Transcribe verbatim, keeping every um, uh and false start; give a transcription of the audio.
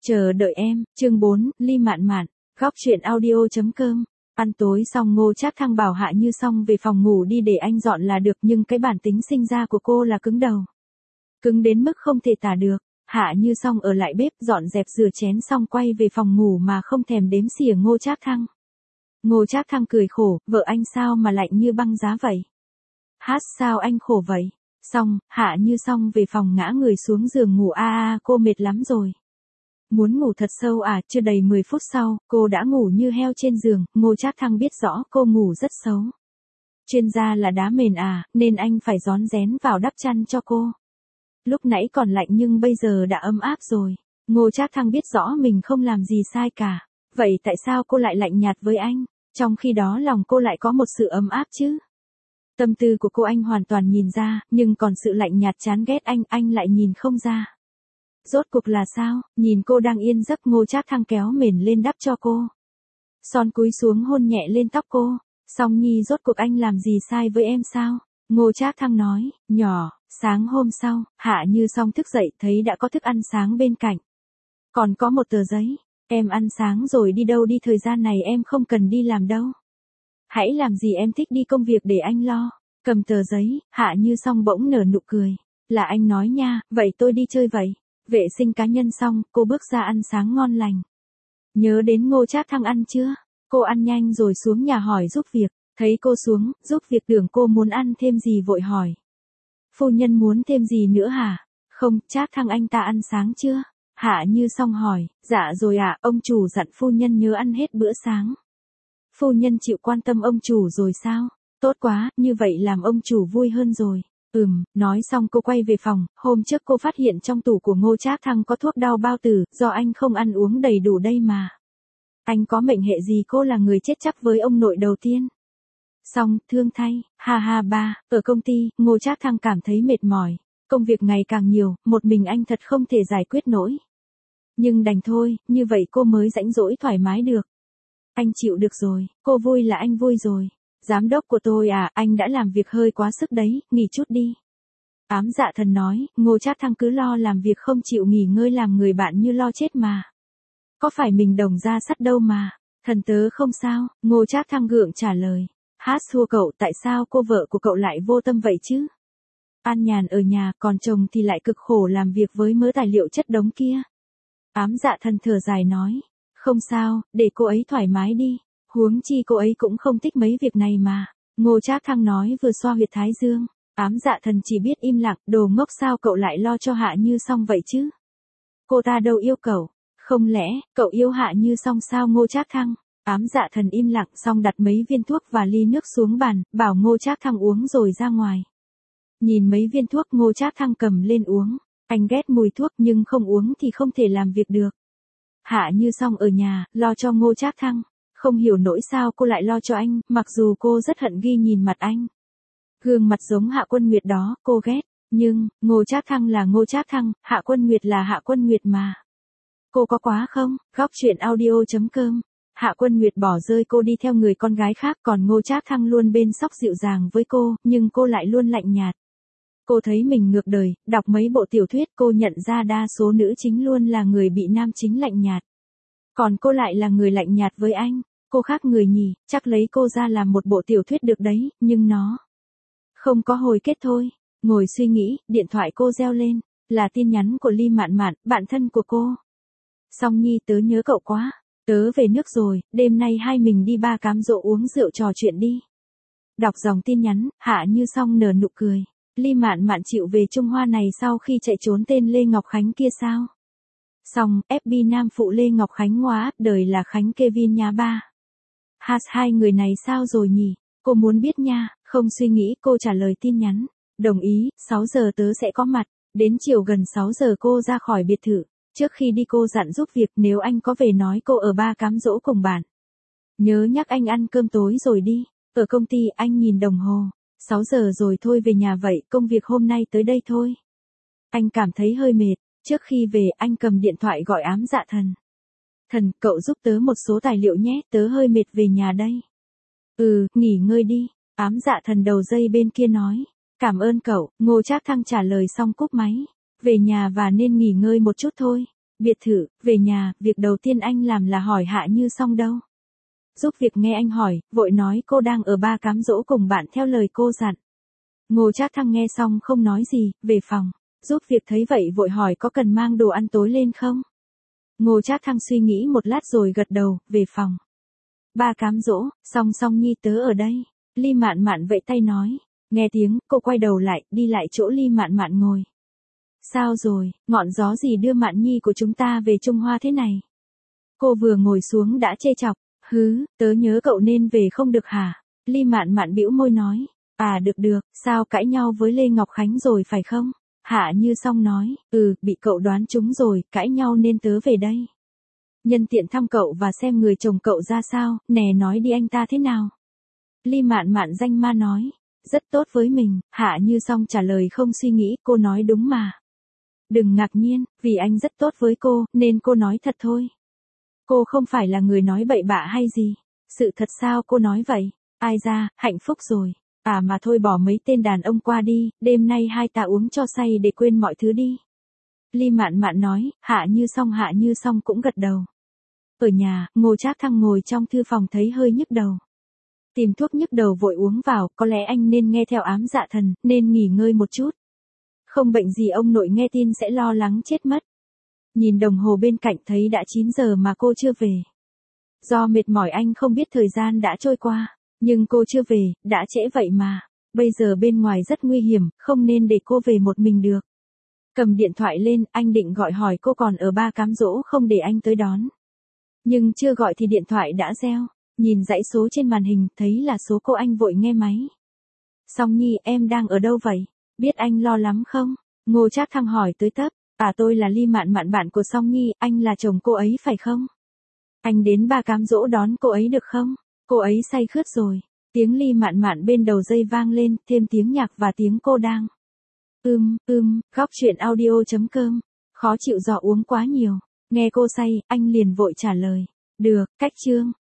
Chờ đợi em, chương bốn, Ly Mạn Mạn, góc truyện audio.com. Ăn tối xong Ngô Trác Thăng bảo Hạ Như Song về phòng ngủ đi để anh dọn là được, nhưng cái bản tính sinh ra của cô là cứng đầu. Cứng đến mức không thể tả được. Hạ Như Song ở lại bếp dọn dẹp rửa chén xong quay về phòng ngủ mà không thèm đếm xỉa Ngô Trác Thăng. Ngô Trác Thăng cười khổ, vợ anh sao mà lạnh như băng giá vậy? Hát sao anh khổ vậy? Xong, Hạ Như Song về phòng ngã người xuống giường ngủ a a cô mệt lắm rồi. Muốn ngủ thật sâu à, chưa đầy mười phút sau, cô đã ngủ như heo trên giường. Ngô Trác Thăng biết rõ cô ngủ rất xấu. Chuyên gia là đá mền à, nên anh phải rón rén vào đắp chăn cho cô. Lúc nãy còn lạnh nhưng bây giờ đã ấm áp rồi. Ngô Trác Thăng biết rõ mình không làm gì sai cả. Vậy tại sao cô lại lạnh nhạt với anh? Trong khi đó lòng cô lại có một sự ấm áp chứ. Tâm tư của cô anh hoàn toàn nhìn ra, nhưng còn sự lạnh nhạt chán ghét anh, anh lại nhìn không ra. Rốt cuộc là sao? Nhìn cô đang yên giấc, Ngô Trác Thăng kéo mền lên đắp cho cô. Son cúi xuống hôn nhẹ lên tóc cô. Song Nhi, rốt cuộc anh làm gì sai với em sao? Ngô Trác Thăng nói, nhỏ. Sáng hôm sau, Hạ Như Song thức dậy thấy đã có thức ăn sáng bên cạnh. Còn có một tờ giấy. Em ăn sáng rồi đi đâu đi, thời gian này em không cần đi làm đâu. Hãy làm gì em thích, đi công việc để anh lo. Cầm tờ giấy, Hạ Như Song bỗng nở nụ cười. Là anh nói nha, vậy tôi đi chơi vậy. Vệ sinh cá nhân xong, cô bước ra ăn sáng ngon lành. Nhớ đến Ngô Trác Thăng ăn chưa? Cô ăn nhanh rồi xuống nhà hỏi giúp việc. Thấy cô xuống, giúp việc tưởng cô muốn ăn thêm gì vội hỏi. Phu nhân muốn thêm gì nữa hả? Không, Trác Thăng anh ta ăn sáng chưa? Hạ Như Song hỏi, dạ rồi ạ, à, ông chủ dặn phu nhân nhớ ăn hết bữa sáng. Phu nhân chịu quan tâm ông chủ rồi sao? Tốt quá, như vậy làm ông chủ vui hơn rồi. Ừm, nói xong cô quay về phòng. Hôm trước cô phát hiện trong tủ của Ngô Trác Thăng có thuốc đau bao tử, do anh không ăn uống đầy đủ đây mà. Anh có mệnh hệ gì, cô là người chết chắc với ông nội đầu tiên. Xong, thương thay, ha ha ba, ở công ty, Ngô Trác Thăng cảm thấy mệt mỏi. Công việc ngày càng nhiều, một mình anh thật không thể giải quyết nổi. Nhưng đành thôi, như vậy cô mới rãnh rỗi thoải mái được. Anh chịu được rồi, cô vui là anh vui rồi. Giám đốc của tôi à, anh đã làm việc hơi quá sức đấy, nghỉ chút đi. Ám Dạ Thần nói, Ngô Trác Thăng cứ lo làm việc không chịu nghỉ ngơi, làm người bạn như lo chết mà. Có phải mình đồng ra sắt đâu mà. Thần tớ không sao, Ngô Trác Thăng gượng trả lời. Hát xua cậu, tại sao cô vợ của cậu lại vô tâm vậy chứ? An nhàn ở nhà, còn chồng thì lại cực khổ làm việc với mớ tài liệu chất đống kia. Ám Dạ Thần thở dài nói, không sao, để cô ấy thoải mái đi. Huống chi cô ấy cũng không thích mấy việc này mà. Ngô Trác Thăng nói vừa xoa huyệt thái dương. Ám Dạ Thần chỉ biết im lặng, đồ ngốc, sao cậu lại lo cho Hạ Như Song vậy chứ? Cô ta đâu yêu cậu. Không lẽ, cậu yêu Hạ Như Song sao Ngô Trác Thăng? Ám Dạ Thần im lặng xong đặt mấy viên thuốc và ly nước xuống bàn, bảo Ngô Trác Thăng uống rồi ra ngoài. Nhìn mấy viên thuốc Ngô Trác Thăng cầm lên uống. Anh ghét mùi thuốc nhưng không uống thì không thể làm việc được. Hạ Như Song ở nhà, lo cho Ngô Trác Thăng. Không hiểu nỗi sao cô lại lo cho anh, mặc dù cô rất hận ghi nhìn mặt anh. Gương mặt giống Hạ Quân Nguyệt đó, cô ghét. Nhưng, Ngô Trác Thăng là Ngô Trác Thăng, Hạ Quân Nguyệt là Hạ Quân Nguyệt mà. Cô có quá không? Góc truyện audio.com. Hạ Quân Nguyệt bỏ rơi cô đi theo người con gái khác, còn Ngô Trác Thăng luôn bên sóc dịu dàng với cô, nhưng cô lại luôn lạnh nhạt. Cô thấy mình ngược đời, đọc mấy bộ tiểu thuyết cô nhận ra đa số nữ chính luôn là người bị nam chính lạnh nhạt. Còn cô lại là người lạnh nhạt với anh. Cô khác người nhỉ, chắc lấy cô ra làm một bộ tiểu thuyết được đấy, nhưng nó không có hồi kết thôi. Ngồi suy nghĩ, điện thoại cô reo lên, là tin nhắn của Ly Mạn Mạn, bạn thân của cô. Song Nhi, tớ nhớ cậu quá. Tớ về nước rồi, đêm nay hai mình đi ba cám dỗ uống rượu trò chuyện đi. Đọc dòng tin nhắn, Hạ Như Song nở nụ cười. Ly Mạn Mạn chịu về Trung Hoa này sau khi chạy trốn tên Lê Ngọc Khánh kia sao? Xong, ép bê nam phụ Lê Ngọc Khánh ngoá, đời là Khánh Kevin nhá ba. Hát hai người này sao rồi nhỉ? Cô muốn biết nha, không suy nghĩ cô trả lời tin nhắn. Đồng ý, sáu giờ tớ sẽ có mặt. Đến chiều gần sáu giờ cô ra khỏi biệt thự. Trước khi đi cô dặn giúp việc nếu anh có về nói cô ở ba cám dỗ cùng bạn. Nhớ nhắc anh ăn cơm tối rồi đi. Ở công ty anh nhìn đồng hồ. sáu giờ rồi thôi về nhà vậy, công việc hôm nay tới đây thôi. Anh cảm thấy hơi mệt. Trước khi về anh cầm điện thoại gọi Ám Dạ Thần. Thần, cậu giúp tớ một số tài liệu nhé, tớ hơi mệt về nhà đây. Ừ, nghỉ ngơi đi. Ám Dạ Thần đầu dây bên kia nói. Cảm ơn cậu. Ngô Trác Thăng trả lời xong cúp máy. Về nhà và nên nghỉ ngơi một chút thôi. Biệt thự, về nhà, việc đầu tiên anh làm là hỏi Hạ Như Song đâu. Giúp việc nghe anh hỏi, vội nói cô đang ở Ba Cám Dỗ cùng bạn theo lời cô dặn. Ngô Trác Thăng nghe xong không nói gì, về phòng. Giúp việc thấy vậy vội hỏi có cần mang đồ ăn tối lên không? Ngô Trác Thăng suy nghĩ một lát rồi gật đầu, về phòng. Ba Cám Dỗ, Song Song nhi tớ ở đây. Ly Mạn Mạn vẫy tay nói. Nghe tiếng, cô quay đầu lại, đi lại chỗ Ly Mạn Mạn ngồi. Sao rồi, ngọn gió gì đưa Mạn nhi của chúng ta về Trung Hoa thế này? Cô vừa ngồi xuống đã chê chọc. Hứ, tớ nhớ cậu nên về không được hả? Ly Mạn Mạn bĩu môi nói. À được được, sao cãi nhau với Lê Ngọc Khánh rồi phải không? Hạ Như Song nói, ừ, bị cậu đoán trúng rồi, cãi nhau nên tớ về đây. Nhân tiện thăm cậu và xem người chồng cậu ra sao, nè nói đi anh ta thế nào? Ly Mạn Mạn danh ma nói, rất tốt với mình, Hạ Như Song trả lời không suy nghĩ, cô nói đúng mà. Đừng ngạc nhiên, vì anh rất tốt với cô, nên cô nói thật thôi. Cô không phải là người nói bậy bạ hay gì. Sự thật sao cô nói vậy? Ai ra, hạnh phúc rồi. À mà thôi bỏ mấy tên đàn ông qua đi, đêm nay hai ta uống cho say để quên mọi thứ đi. Ly Mạn Mạn nói, Hạ Như Song Hạ Như Song cũng gật đầu. Ở nhà, Ngô Trác Thăng ngồi trong thư phòng thấy hơi nhức đầu. Tìm thuốc nhức đầu vội uống vào, có lẽ anh nên nghe theo ám dạ thần, nên nghỉ ngơi một chút. Không bệnh gì ông nội nghe tin sẽ lo lắng chết mất. Nhìn đồng hồ bên cạnh thấy đã chín giờ mà cô chưa về. Do mệt mỏi anh không biết thời gian đã trôi qua, nhưng cô chưa về, đã trễ vậy mà. Bây giờ bên ngoài rất nguy hiểm, không nên để cô về một mình được. Cầm điện thoại lên, anh định gọi hỏi cô còn ở Ba Cám Dỗ không để anh tới đón. Nhưng chưa gọi thì điện thoại đã reo. Nhìn dãy số trên màn hình, thấy là số cô anh vội nghe máy. Song Nhi, em đang ở đâu vậy? Biết anh lo lắm không? Ngô Trác Thăng hỏi tới tấp. À tôi là Ly Mạn Mạn bạn của Song Nhi, anh là chồng cô ấy phải không? Anh đến Ba Cám Dỗ đón cô ấy được không? Cô ấy say khướt rồi. Tiếng Ly Mạn Mạn bên đầu dây vang lên, thêm tiếng nhạc và tiếng cô đang. Ưm, ưm, góc truyện audio chấm com. Khó chịu do uống quá nhiều. Nghe cô say, anh liền vội trả lời. Được, cách chương.